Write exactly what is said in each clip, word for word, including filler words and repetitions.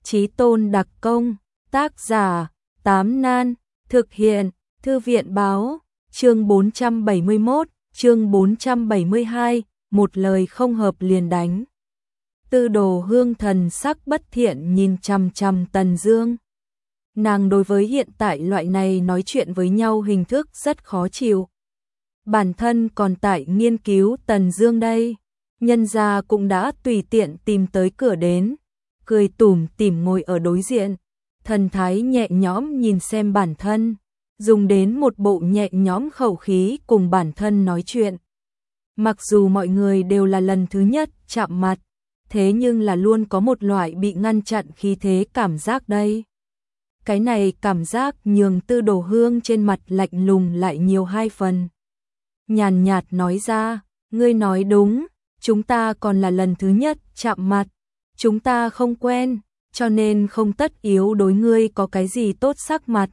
Chí tôn đặc công, tác giả, Tám Nan, thực hiện, Thư viện báo, chương bốn trăm bảy mươi mốt, chương bốn trăm bảy mươi hai, một lời không hợp liền đánh. Tư Đồ Hương thần sắc bất thiện nhìn chằm chằm Tần Dương. Nàng đối với hiện tại loại này nói chuyện với nhau hình thức rất khó chịu. Bản thân còn tại nghiên cứu Tần Dương đây, nhân gia cũng đã tùy tiện tìm tới cửa đến, cười tủm tỉm ngồi ở đối diện, thần thái nhẹ nhõm nhìn xem bản thân, dùng đến một bộ nhẹ nhõm khẩu khí cùng bản thân nói chuyện. Mặc dù mọi người đều là lần thứ nhất chạm mặt, thế nhưng là luôn có một loại bị ngăn chặn khí thế cảm giác đây. Cái này cảm giác nhường Tư Đồ Hương trên mặt lạnh lùng lại nhiều hai phần. Nhàn nhạt nói ra, ngươi nói đúng, chúng ta còn là lần thứ nhất chạm mặt, chúng ta không quen, cho nên không tất yếu đối ngươi có cái gì tốt sắc mặt.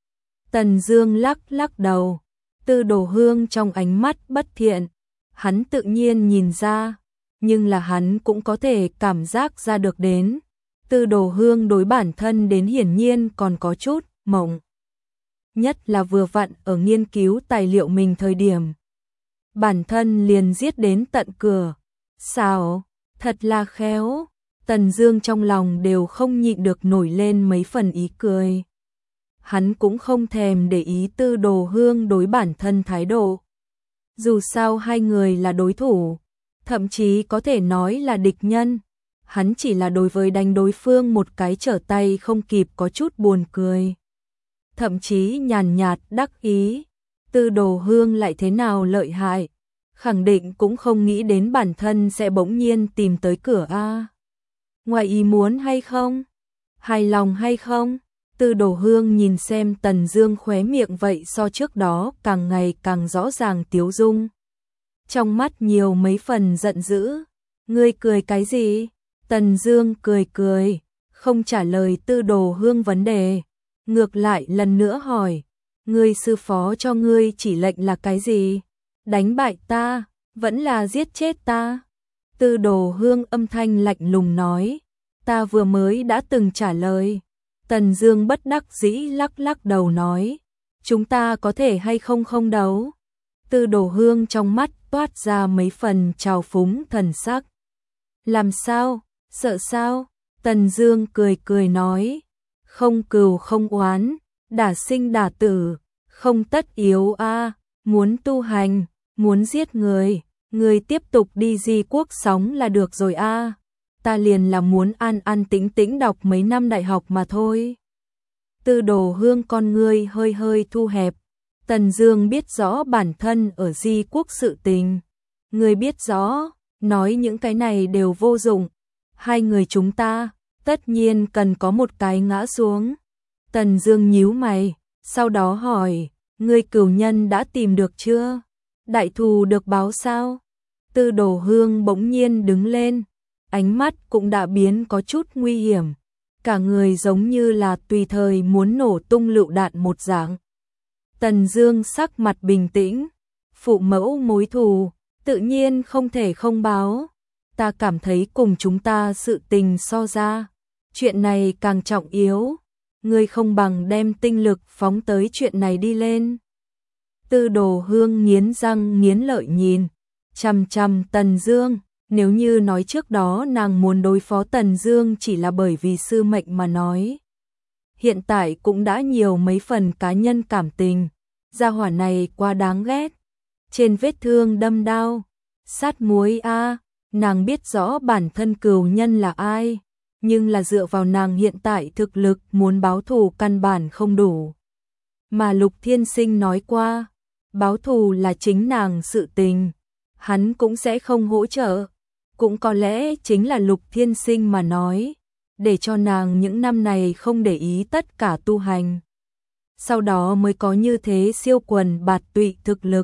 Tần Dương lắc lắc đầu, Tư Đồ Hương trong ánh mắt bất thiện, hắn tự nhiên nhìn ra, nhưng là hắn cũng có thể cảm giác ra được đến. Tư Đồ Hương đối bản thân đến hiển nhiên còn có chút mộng. Nhất là vừa vặn ở nghiên cứu tài liệu mình thời điểm. Bản thân liền giết đến tận cửa. Sao? Thật là khéo. Tần Dương trong lòng đều không nhịn được nổi lên mấy phần ý cười. Hắn cũng không thèm để ý Tư Đồ Hương đối bản thân thái độ. Dù sao hai người là đối thủ, thậm chí có thể nói là địch nhân. Hắn chỉ là đối với đánh đối phương một cái trở tay không kịp có chút buồn cười. Thậm chí nhàn nhạt đắc ý, Tư Đồ Hương lại thế nào lợi hại, khẳng định cũng không nghĩ đến bản thân sẽ bỗng nhiên tìm tới cửa a. Ngoài ý muốn hay không? Hài lòng hay không? Tư Đồ Hương nhìn xem Tần Dương khóe miệng vậy so trước đó càng ngày càng rõ ràng tiếu dung. Trong mắt nhiều mấy phần giận dữ, ngươi cười cái gì? Tần Dương cười cười, không trả lời Tư Đồ Hương vấn đề, ngược lại lần nữa hỏi, ngươi sư phó cho ngươi chỉ lệnh là cái gì? Đánh bại ta, vẫn là giết chết ta? Tư Đồ Hương âm thanh lạnh lùng nói, ta vừa mới đã từng trả lời. Tần Dương bất đắc dĩ lắc lắc đầu nói, chúng ta có thể hay không không đấu? Tư Đồ Hương trong mắt toát ra mấy phần trào phúng thần sắc. Làm sao? Sợ sao? Tần Dương cười cười nói, không cừu không oán, đả sinh đả tử, không tất yếu a, muốn tu hành, muốn giết người, người tiếp tục đi Di Quốc sống là được rồi a. Ta liền là muốn an an tĩnh tĩnh đọc mấy năm đại học mà thôi. Tư Đồ Hương con ngươi hơi hơi thu hẹp. Tần Dương biết rõ bản thân ở Di Quốc sự tình, người biết rõ, nói những cái này đều vô dụng. Hai người chúng ta, tất nhiên cần có một cái ngã xuống. Tần Dương nhíu mày, sau đó hỏi, ngươi cửu nhân đã tìm được chưa? Đại thù được báo sao? Tư Đồ Hương bỗng nhiên đứng lên, ánh mắt cũng đã biến có chút nguy hiểm, cả người giống như là tùy thời muốn nổ tung lựu đạn một dạng. Tần Dương sắc mặt bình tĩnh, phụ mẫu mối thù, tự nhiên không thể không báo. Ta cảm thấy cùng chúng ta sự tình so ra, chuyện này càng trọng yếu, ngươi không bằng đem tinh lực phóng tới chuyện này đi lên. Tư Đồ Hương nghiến răng nghiến lợi nhìn, chằm chằm Tần Dương, nếu như nói trước đó nàng muốn đối phó Tần Dương chỉ là bởi vì sư mệnh mà nói. Hiện tại cũng đã nhiều mấy phần cá nhân cảm tình, gia hỏa này quá đáng ghét. Trên vết thương đâm đao, sát muối a. Nàng biết rõ bản thân cừu nhân là ai, nhưng là dựa vào nàng hiện tại thực lực muốn báo thù căn bản không đủ. Mà Lục Thiên Sinh nói qua, báo thù là chính nàng sự tình, hắn cũng sẽ không hỗ trợ. Cũng có lẽ chính là Lục Thiên Sinh mà nói, để cho nàng những năm này không để ý tất cả tu hành. Sau đó mới có như thế siêu quần bạt tụy thực lực.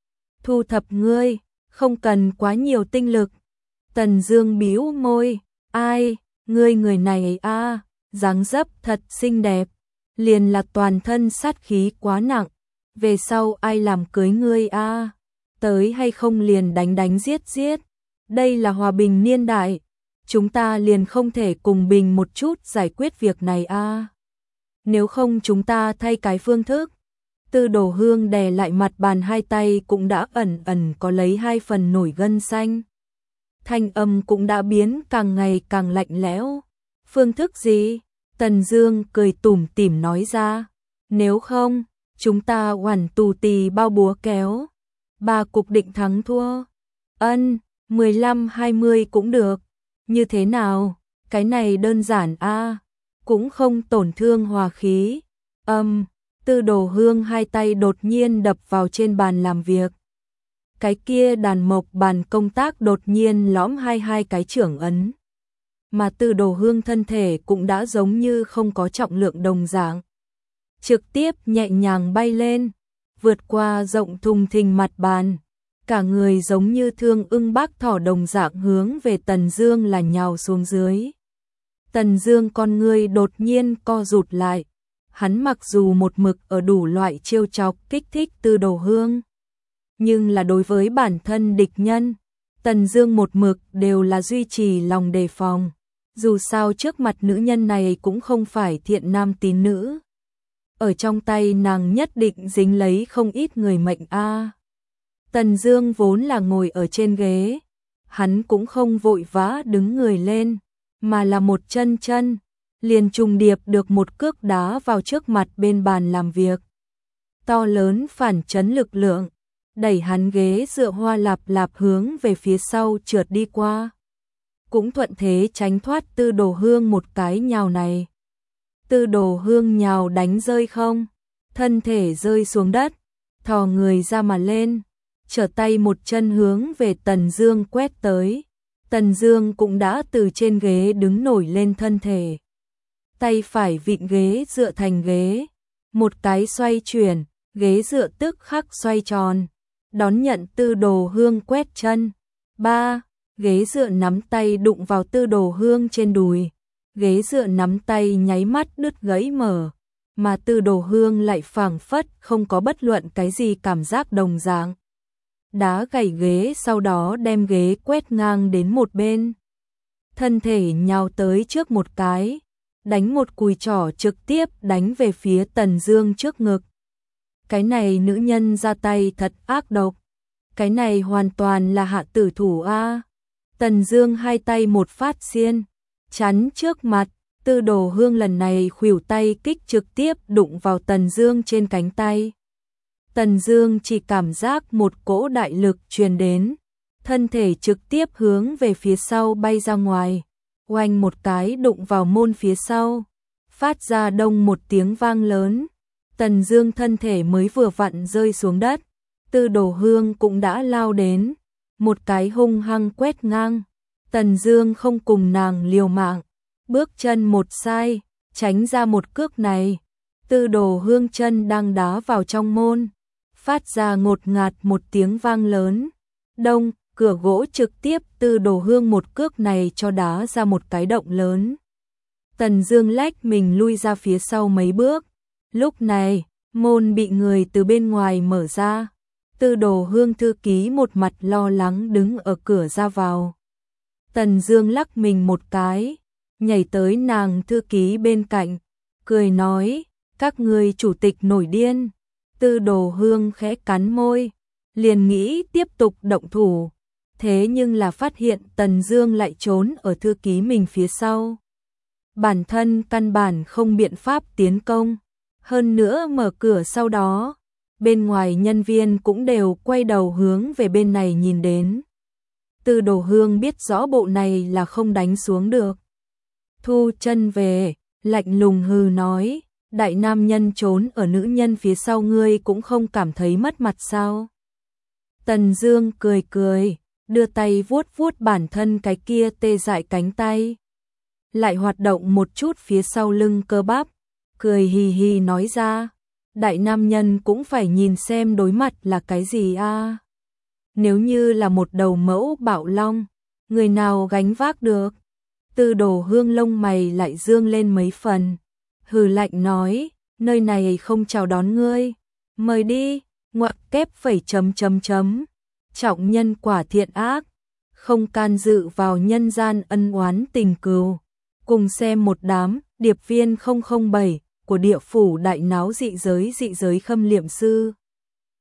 Thu thập ngươi, không cần quá nhiều tinh lực. Tần Dương bĩu môi, ai, ngươi người này a, dáng dấp thật xinh đẹp, liền là toàn thân sát khí quá nặng, về sau ai làm cưới ngươi a, tới hay không liền đánh đánh giết giết, đây là hòa bình niên đại, chúng ta liền không thể cùng bình một chút giải quyết việc này a? À? Nếu không chúng ta thay cái phương thức. Tư Đồ Hương đè lại mặt bàn, hai tay cũng đã ẩn ẩn có lấy hai phần nổi gân xanh. Thanh âm cũng đã biến càng ngày càng lạnh lẽo. Phương thức gì? Tần Dương cười tủm tỉm nói ra. Nếu không, chúng ta hoàn tù tì bao búa kéo. Ba cục định thắng thua. Ân, mười lăm hai mươi cũng được. Như thế nào? Cái này đơn giản a, à? Cũng không tổn thương hòa khí. Âm, um, Tư Đồ Hương hai tay đột nhiên đập vào trên bàn làm việc. Cái kia đàn mộc bàn công tác đột nhiên lõm hai hai cái trưởng ấn. Mà Tư Đồ Hương thân thể cũng đã giống như không có trọng lượng đồng dạng. Trực tiếp nhẹ nhàng bay lên, vượt qua rộng thùng thình mặt bàn. Cả người giống như thương ưng bác thỏ đồng dạng hướng về Tần Dương là nhào xuống dưới. Tần Dương con ngươi đột nhiên co rụt lại. Hắn mặc dù một mực ở đủ loại trêu chọc kích thích Tư Đồ Hương, nhưng là đối với bản thân địch nhân, Tần Dương một mực đều là duy trì lòng đề phòng. Dù sao trước mặt nữ nhân này cũng không phải thiện nam tín nữ. Ở trong tay nàng nhất định dính lấy không ít người mệnh a. À. Tần Dương vốn là ngồi ở trên ghế, hắn cũng không vội vã đứng người lên, mà là một chân chân liền trùng điệp được một cước đá vào trước mặt bên bàn làm việc. To lớn phản chấn lực lượng, đẩy hắn ghế dựa hoa lạp lạp hướng về phía sau trượt đi qua. Cũng thuận thế tránh thoát Tư Đồ Hương một cái nhào này. Tư Đồ Hương nhào đánh rơi không, thân thể rơi xuống đất, thò người ra mà lên, trở tay một chân hướng về Tần Dương quét tới. Tần Dương cũng đã từ trên ghế đứng nổi lên thân thể. Tay phải vịn ghế dựa thành ghế, một cái xoay chuyển, ghế dựa tức khắc xoay tròn, đón nhận Tư Đồ Hương quét chân. Ba, ghế dựa nắm tay đụng vào Tư Đồ Hương trên đùi, ghế dựa nắm tay nháy mắt đứt gãy mở, mà Tư Đồ Hương lại phảng phất không có bất luận cái gì cảm giác đồng dạng. Đá gãy ghế, sau đó đem ghế quét ngang đến một bên. Thân thể nhào tới trước một cái, đánh một cùi trỏ trực tiếp đánh về phía Tần Dương trước ngực. Cái này nữ nhân ra tay thật ác độc. Cái này hoàn toàn là hạ tử thủ a. Tần Dương hai tay một phát xiên, chắn trước mặt. Tư Đồ Hương lần này khuỷu tay kích trực tiếp đụng vào Tần Dương trên cánh tay. Tần Dương chỉ cảm giác một cỗ đại lực truyền đến, thân thể trực tiếp hướng về phía sau bay ra ngoài, oanh một cái đụng vào môn phía sau, phát ra đông một tiếng vang lớn. Tần Dương thân thể mới vừa vặn rơi xuống đất, Tư Đồ Hương cũng đã lao đến, một cái hung hăng quét ngang. Tần Dương không cùng nàng liều mạng, bước chân một sai, tránh ra một cước này. Tư Đồ Hương chân đang đá vào trong môn, phát ra ngột ngạt một tiếng vang lớn. Đông, cửa gỗ trực tiếp Tư Đồ Hương một cước này cho đá ra một cái động lớn. Tần Dương lách mình lui ra phía sau mấy bước. Lúc này, môn bị người từ bên ngoài mở ra. Tư Đồ Hương thư ký một mặt lo lắng đứng ở cửa ra vào. Tần Dương lắc mình một cái, nhảy tới nàng thư ký bên cạnh, cười nói, các ngươi chủ tịch nổi điên. Tư Đồ Hương khẽ cắn môi, liền nghĩ tiếp tục động thủ, thế nhưng là phát hiện Tần Dương lại trốn ở thư ký mình phía sau. Bản thân căn bản không biện pháp tiến công, hơn nữa mở cửa sau đó, bên ngoài nhân viên cũng đều quay đầu hướng về bên này nhìn đến. Tư Đồ Hương biết rõ bộ này là không đánh xuống được. Thu chân về, lạnh lùng hừ nói, đại nam nhân trốn ở nữ nhân phía sau ngươi cũng không cảm thấy mất mặt sao? Tần Dương cười cười, đưa tay vuốt vuốt bản thân cái kia tê dại cánh tay, lại hoạt động một chút phía sau lưng cơ bắp, cười hì hì nói ra, đại nam nhân cũng phải nhìn xem đối mặt là cái gì a. À? Nếu như là một đầu mẫu bạo long, người nào gánh vác được? Tư Đồ Hương lông mày lại dương lên mấy phần, hừ lạnh nói, nơi này không chào đón ngươi, mời đi, ngoặc kép phẩy chấm chấm chấm, trọng nhân quả thiện ác, không can dự vào nhân gian ân oán tình cừu. Cùng xem một đám điệp viên không không bảy của địa phủ đại náo dị giới dị giới khâm liệm sư.